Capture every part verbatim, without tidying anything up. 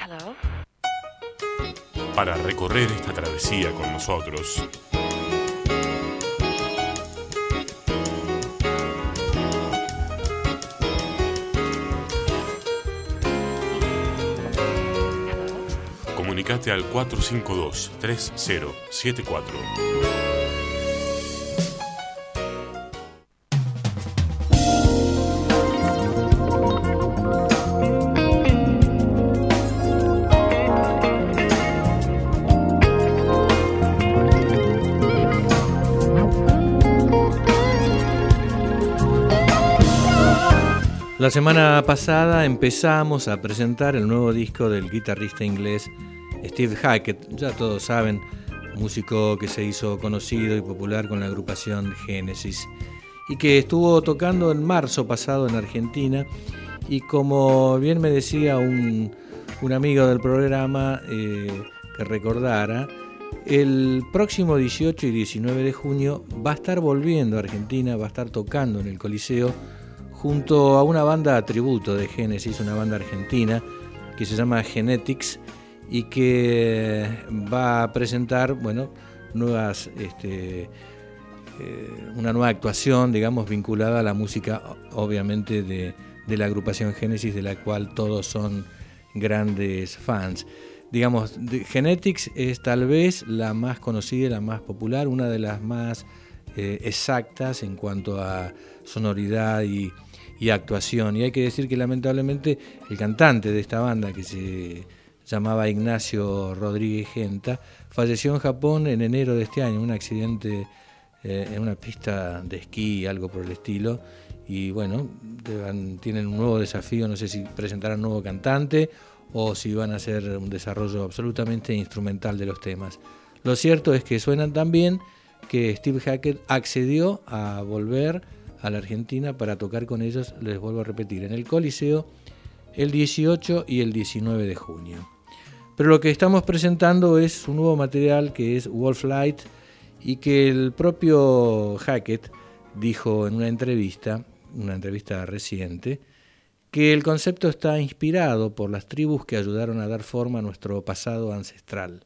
Hello. Para recorrer esta travesía con nosotros, comunicate al cuatro cinco dos, tres cero siete cuatro. La semana pasada empezamos a presentar el nuevo disco del guitarrista inglés Steve Hackett, ya todos saben, músico que se hizo conocido y popular con la agrupación Genesis y que estuvo tocando en marzo pasado en Argentina, y como bien me decía un, un amigo del programa eh, que recordara, el próximo dieciocho y diecinueve de junio va a estar volviendo a Argentina, va a estar tocando en el Coliseo junto a una banda tributo de Genesis, una banda argentina que se llama Genetics y que va a presentar, bueno, nuevas, este, eh, una nueva actuación, digamos, vinculada a la música, obviamente, de, de la agrupación Genesis, de la cual todos son grandes fans. Digamos, Genetics es tal vez la más conocida, la más popular, una de las más eh, exactas en cuanto a sonoridad y y actuación, y hay que decir que lamentablemente el cantante de esta banda, que se llamaba Ignacio Rodríguez Genta, falleció en Japón en enero de este año, un accidente eh, en una pista de esquí, algo por el estilo, y bueno, deban, tienen un nuevo desafío, no sé si presentarán un nuevo cantante o si van a hacer un desarrollo absolutamente instrumental de los temas. Lo cierto es que suenan tan bien que Steve Hackett accedió a volver a la Argentina para tocar con ellos, les vuelvo a repetir, en el Coliseo el dieciocho y el diecinueve de junio. Pero lo que estamos presentando es un nuevo material que es Wolflight, y que el propio Hackett dijo en una entrevista, una entrevista reciente, que el concepto está inspirado por las tribus que ayudaron a dar forma a nuestro pasado ancestral.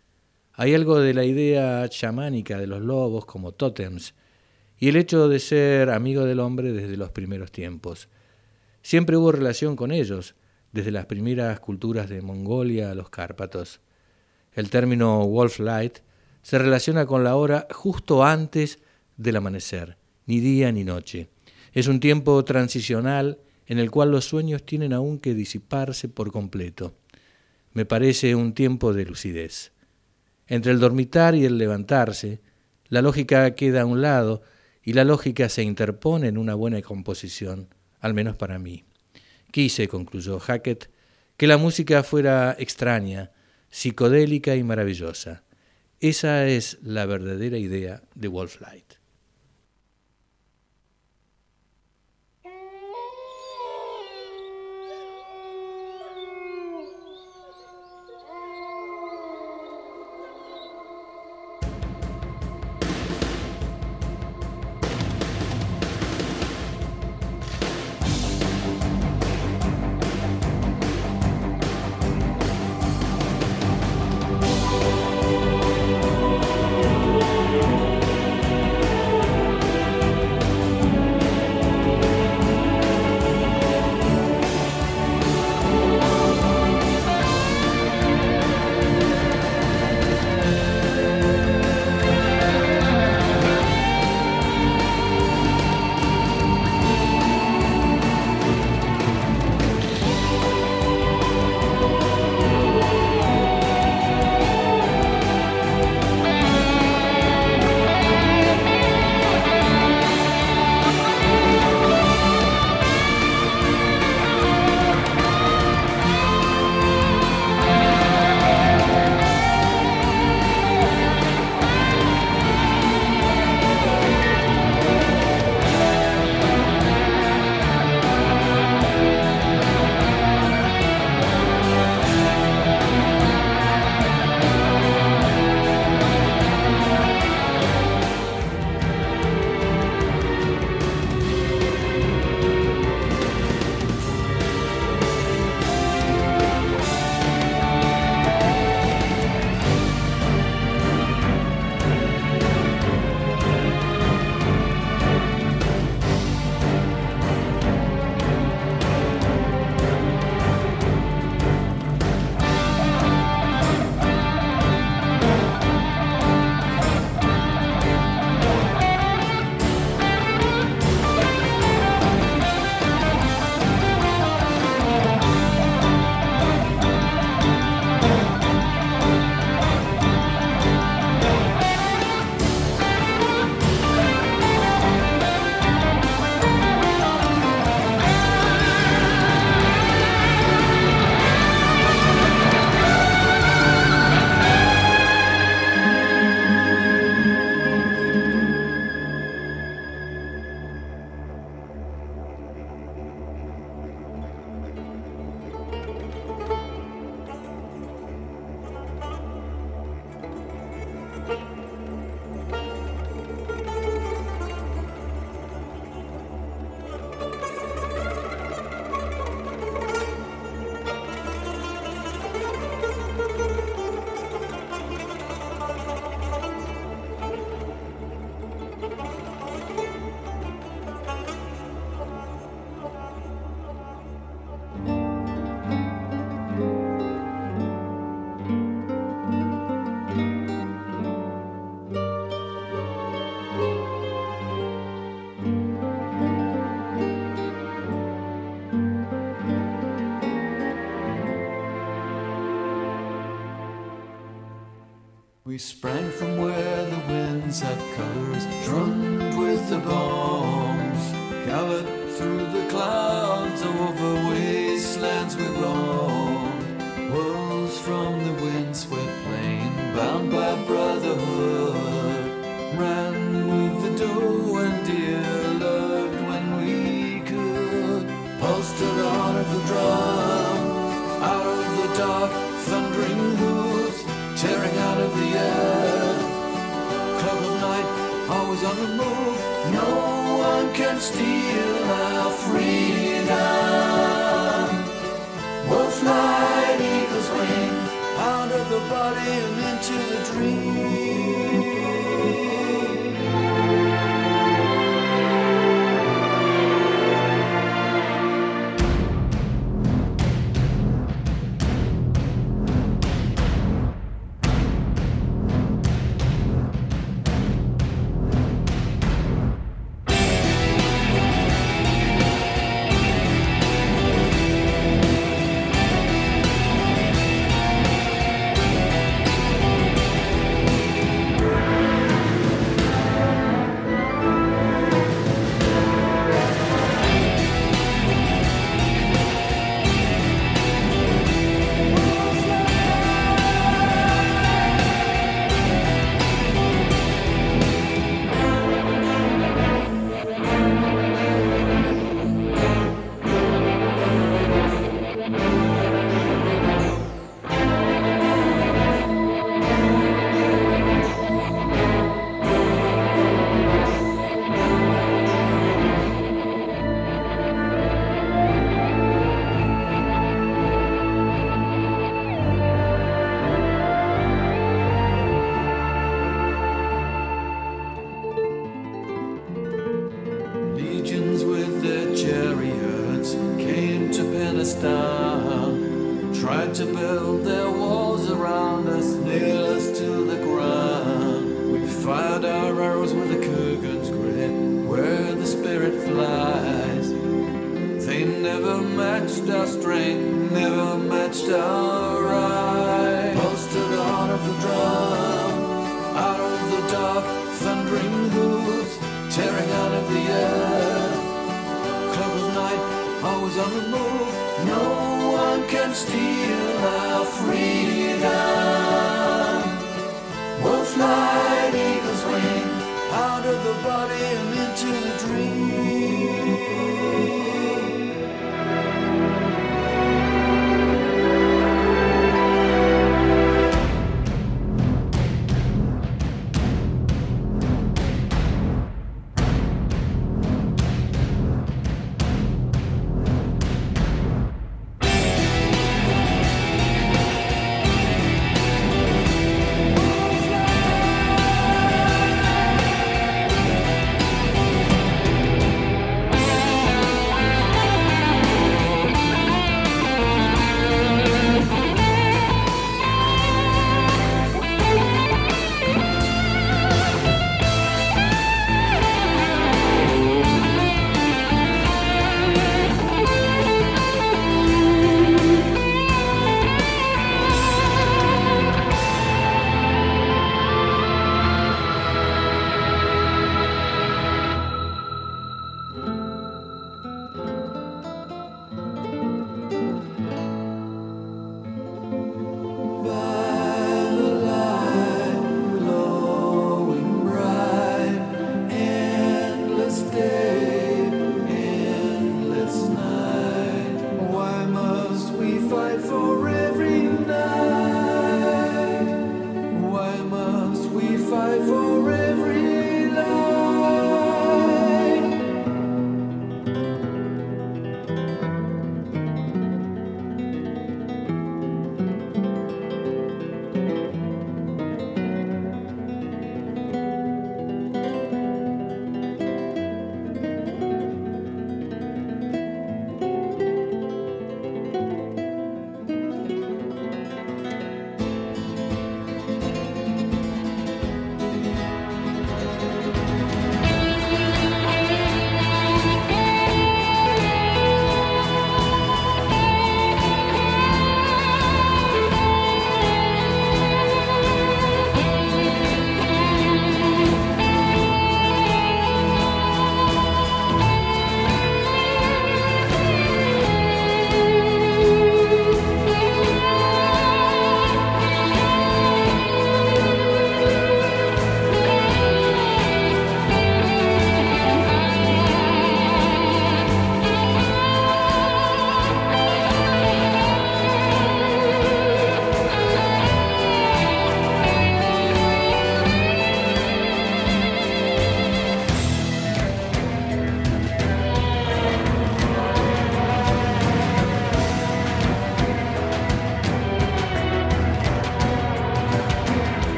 Hay algo de la idea chamánica de los lobos como tótems, y el hecho de ser amigo del hombre desde los primeros tiempos. Siempre hubo relación con ellos, desde las primeras culturas de Mongolia a los Cárpatos. El término Wolflight se relaciona con la hora justo antes del amanecer, ni día ni noche. Es un tiempo transicional en el cual los sueños tienen aún que disiparse por completo. Me parece un tiempo de lucidez. Entre el dormitar y el levantarse, la lógica queda a un lado, y la lógica se interpone en una buena composición, al menos para mí. Quise, concluyó Hackett, que la música fuera extraña, psicodélica y maravillosa. Esa es la verdadera idea de Wolflight. colors, drummed with the bombs, galloped through the clouds over wastelands we roam. Wolves from the windswept plain, bound by brotherhood, ran with the doe and deer, loved when we could. Pulsed to the heart of the drum, out of the dark, thundering hooves, tearing out of the air. Cloud of night, always on the move, no one can steal our freedom. Wolf light, eagle's wing, out of the body and into the dream.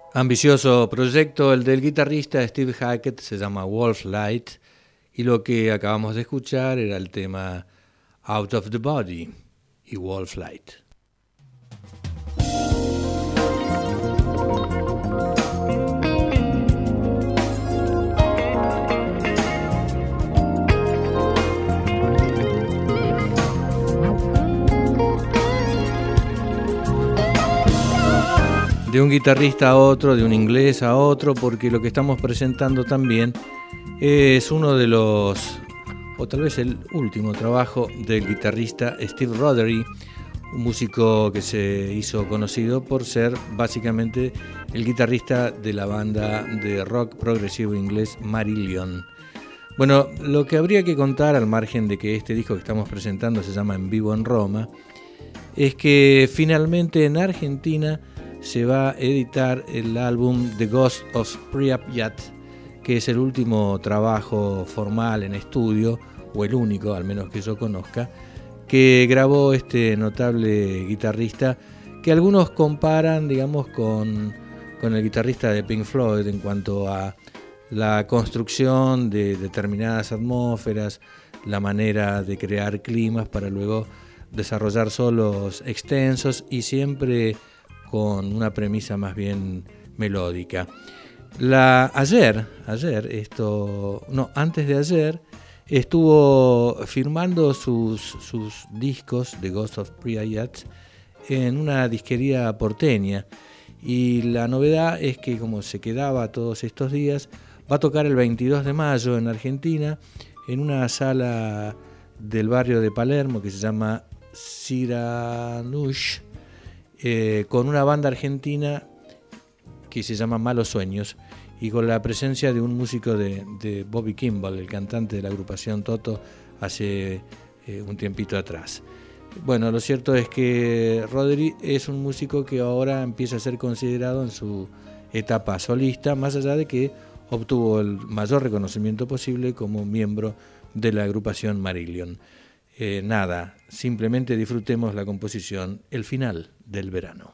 Ambicioso proyecto el del guitarrista Steve Hackett, se llama Wolf Light, y lo que acabamos de escuchar era el tema Out of the Body y Wolf Light. De un guitarrista a otro, de un inglés a otro, porque lo que estamos presentando también es uno de los, o tal vez el último trabajo del guitarrista Steve Rothery, un músico que se hizo conocido por ser básicamente el guitarrista de la banda de rock progresivo inglés Marillion. Bueno, lo que habría que contar, al margen de que este disco que estamos presentando se llama En Vivo en Roma, es que finalmente en Argentina se va a editar el álbum The Ghost of Pripyat, que es el último trabajo formal en estudio, o el único, al menos que yo conozca, que grabó este notable guitarrista, que algunos comparan, digamos, con, con el guitarrista de Pink Floyd en cuanto a la construcción de determinadas atmósferas, la manera de crear climas para luego desarrollar solos extensos y siempre con una premisa más bien melódica. La, ayer, ayer, esto, no, antes de ayer, estuvo firmando sus, sus discos de Ghost of Pripyat en una disquería porteña, y la novedad es que, como se quedaba todos estos días, va a tocar el veintidós de mayo en Argentina en una sala del barrio de Palermo que se llama Siranush, Eh, con una banda argentina que se llama Malos Sueños y con la presencia de un músico de, de Bobby Kimball, el cantante de la agrupación Toto, hace eh, un tiempito atrás. Bueno, lo cierto es que Rothery es un músico que ahora empieza a ser considerado en su etapa solista, más allá de que obtuvo el mayor reconocimiento posible como miembro de la agrupación Marillion. Eh, nada, simplemente disfrutemos la composición El Final del Verano.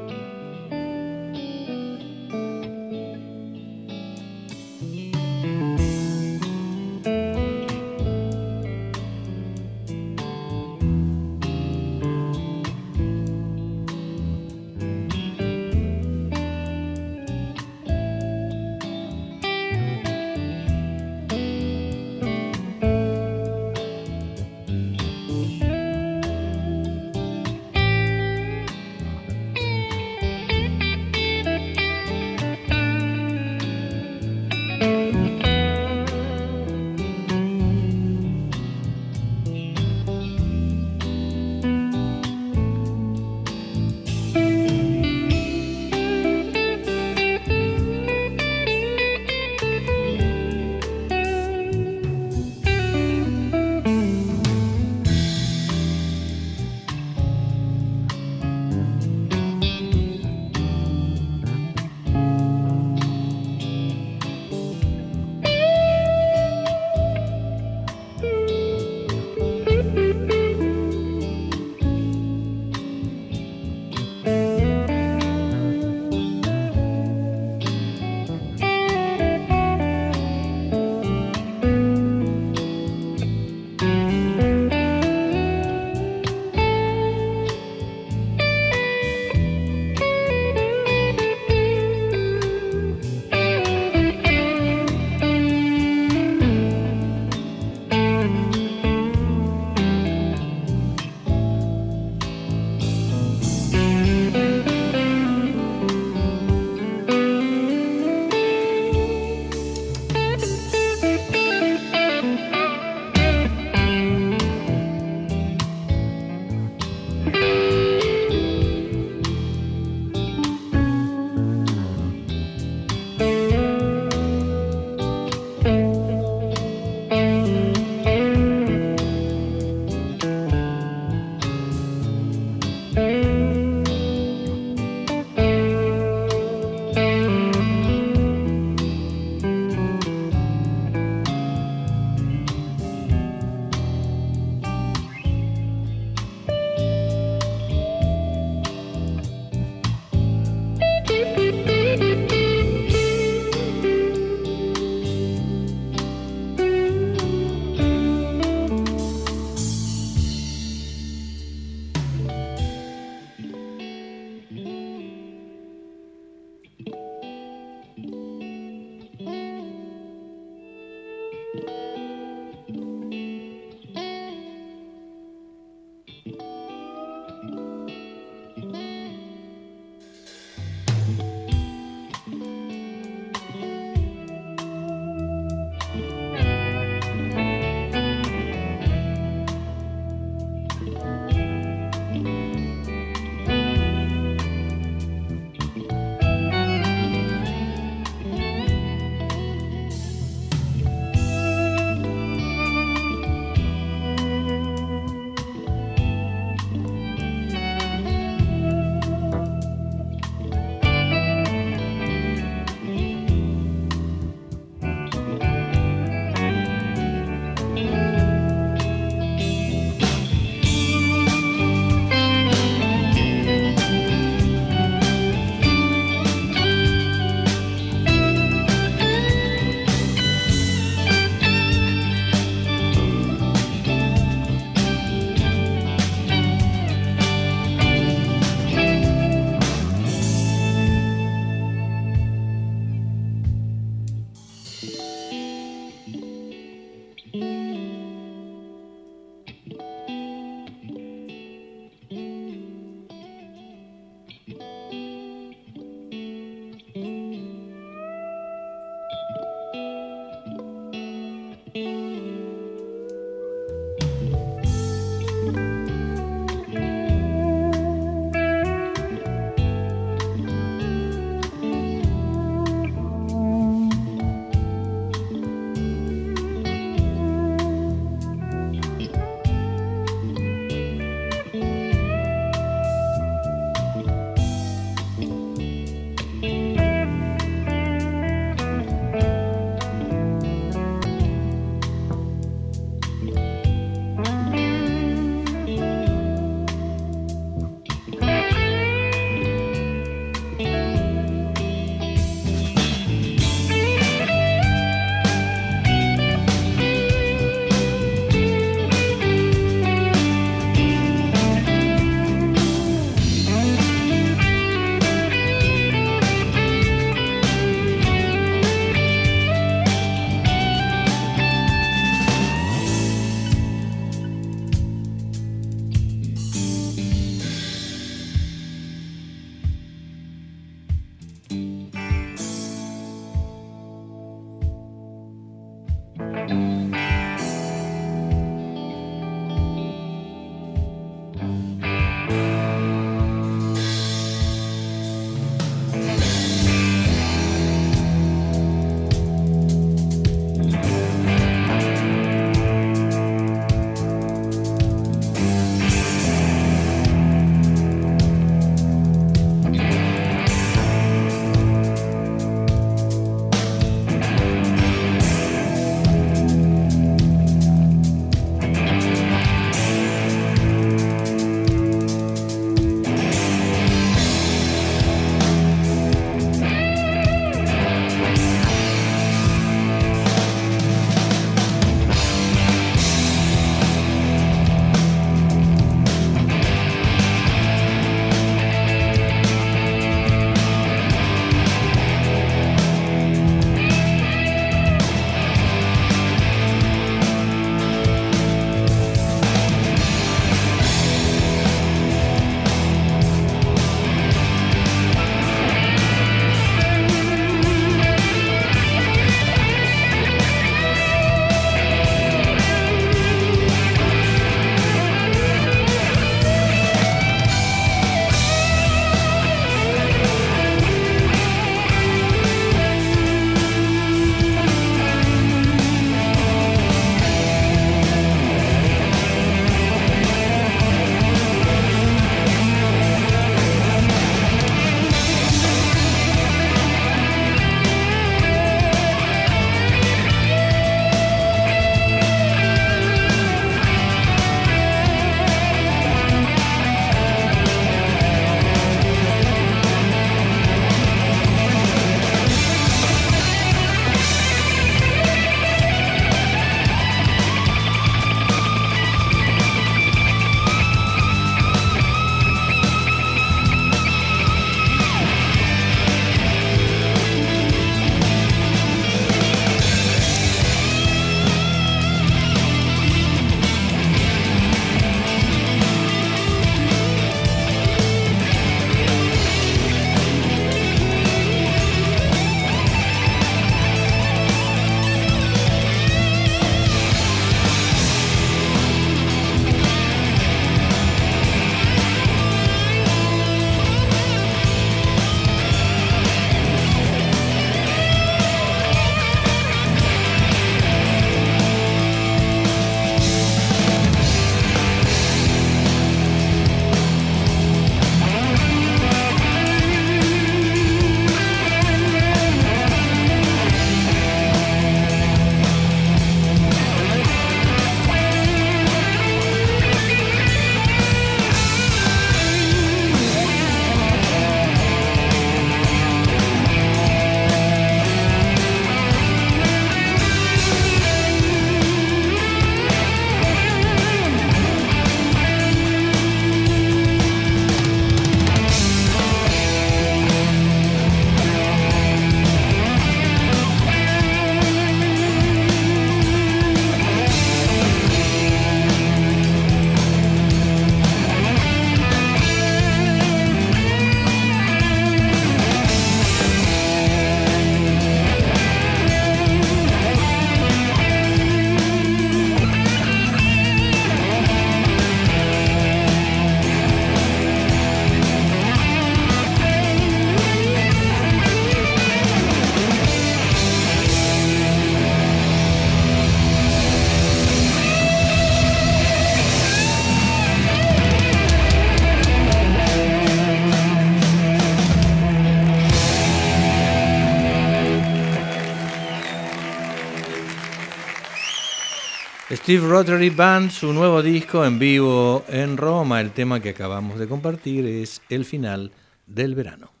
Steve Rotary Band, su nuevo disco en vivo en Roma. El tema que acabamos de compartir es El final del verano.